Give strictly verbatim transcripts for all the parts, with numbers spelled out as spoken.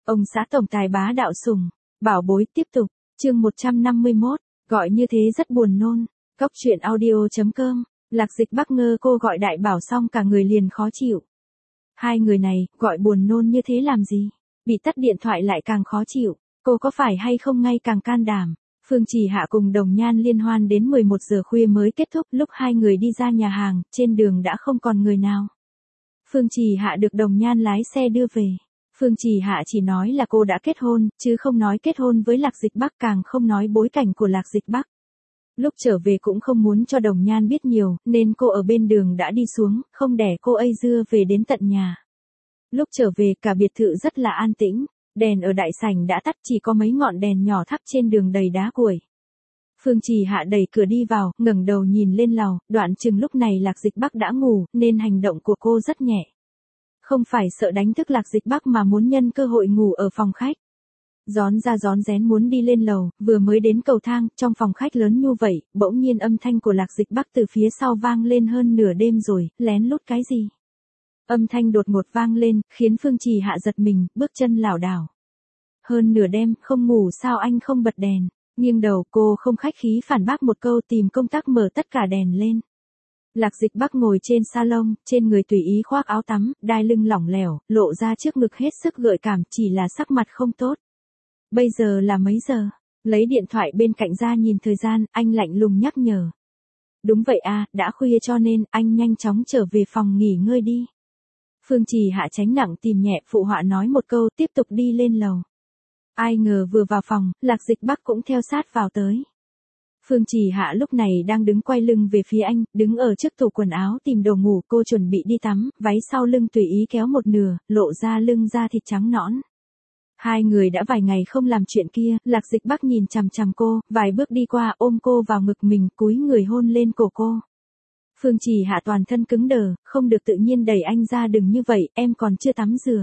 Ông xã tổng tài bá đạo sủng, bảo bối tiếp tục, chương một trăm năm mươi mốt, gọi như thế rất buồn nôn. Cóc truyện audio chấm com, Lạc Dịch Bắc ngơ cô gọi đại bảo xong cả người liền khó chịu. Hai người này, gọi buồn nôn như thế làm gì? Bị tắt điện thoại lại càng khó chịu, cô có phải hay không ngay càng can đảm. Phương Trì Hạ cùng Đồng Nhan liên hoan đến mười một giờ khuya mới kết thúc, lúc hai người đi ra nhà hàng, trên đường đã không còn người nào. Phương Trì Hạ được Đồng Nhan lái xe đưa về. Phương Trì Hạ chỉ nói là cô đã kết hôn, chứ không nói kết hôn với Lạc Dịch Bắc, càng không nói bối cảnh của Lạc Dịch Bắc. Lúc trở về cũng không muốn cho Đồng Nhan biết nhiều, nên cô ở bên đường đã đi xuống, không để cô ây dưa về đến tận nhà. Lúc trở về cả biệt thự rất là an tĩnh, đèn ở đại sảnh đã tắt, chỉ có mấy ngọn đèn nhỏ thắp trên đường đầy đá cuội. Phương Trì Hạ đẩy cửa đi vào, ngẩng đầu nhìn lên lầu, đoạn chừng lúc này Lạc Dịch Bắc đã ngủ, nên hành động của cô rất nhẹ. Không phải sợ đánh thức Lạc Dịch Bắc mà muốn nhân cơ hội ngủ ở phòng khách. Rón ra rón rén muốn đi lên lầu, vừa mới đến cầu thang, trong phòng khách lớn như vậy, bỗng nhiên âm thanh của Lạc Dịch Bắc từ phía sau vang lên hơn nửa đêm rồi, lén lút cái gì? Âm thanh đột ngột vang lên, khiến Phương Trì Hạ giật mình, bước chân lảo đảo. Hơn nửa đêm, không ngủ sao anh không bật đèn? Nghiêng đầu, cô không khách khí phản bác một câu, tìm công tắc mở tất cả đèn lên. Lạc Dịch Bắc ngồi trên salon, trên người tùy ý khoác áo tắm, đai lưng lỏng lẻo, lộ ra trước ngực hết sức gợi cảm, chỉ là sắc mặt không tốt. Bây giờ là mấy giờ? Lấy điện thoại bên cạnh ra nhìn thời gian, anh lạnh lùng nhắc nhở. Đúng vậy à, đã khuya cho nên, anh nhanh chóng trở về phòng nghỉ ngơi đi. Phương Trì Hạ tránh nặng tìm nhẹ, phụ họa nói một câu, tiếp tục đi lên lầu. Ai ngờ vừa vào phòng, Lạc Dịch Bắc cũng theo sát vào tới. Phương Trì Hạ lúc này đang đứng quay lưng về phía anh, đứng ở trước tủ quần áo tìm đồ ngủ, cô chuẩn bị đi tắm, váy sau lưng tùy ý kéo một nửa, lộ ra lưng da thịt trắng nõn. Hai người đã vài ngày không làm chuyện kia, Lạc Dịch Bắc nhìn chằm chằm cô, vài bước đi qua ôm cô vào ngực mình, cúi người hôn lên cổ cô. Phương Trì Hạ toàn thân cứng đờ, không được tự nhiên đẩy anh ra, đừng như vậy, em còn chưa tắm rửa.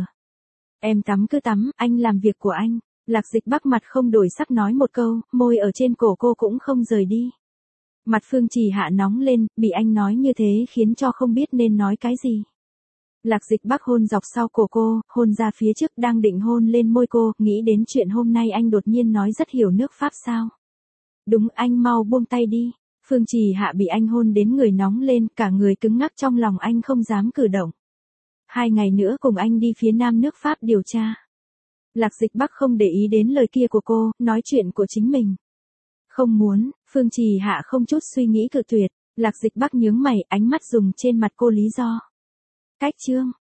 Em tắm cứ tắm, anh làm việc của anh. Lạc Dịch Bắc mặt không đổi sắc nói một câu, môi ở trên cổ cô cũng không rời đi. Mặt Phương Trì Hạ nóng lên, bị anh nói như thế khiến cho không biết nên nói cái gì. Lạc Dịch Bắc hôn dọc sau cổ cô, hôn ra phía trước, đang định hôn lên môi cô, nghĩ đến chuyện hôm nay anh đột nhiên nói rất hiểu nước Pháp sao. Đúng, anh mau buông tay đi. Phương Trì Hạ bị anh hôn đến người nóng lên, cả người cứng ngắc, trong lòng anh không dám cử động. Hai ngày nữa cùng anh đi phía nam nước Pháp điều tra. Lạc Dịch Bắc không để ý đến lời kia của cô, nói chuyện của chính mình. Không muốn, Phương Trì Hạ không chút suy nghĩ cự tuyệt. Lạc Dịch Bắc nhướng mày, ánh mắt dùng trên mặt cô lý do. Cách chương.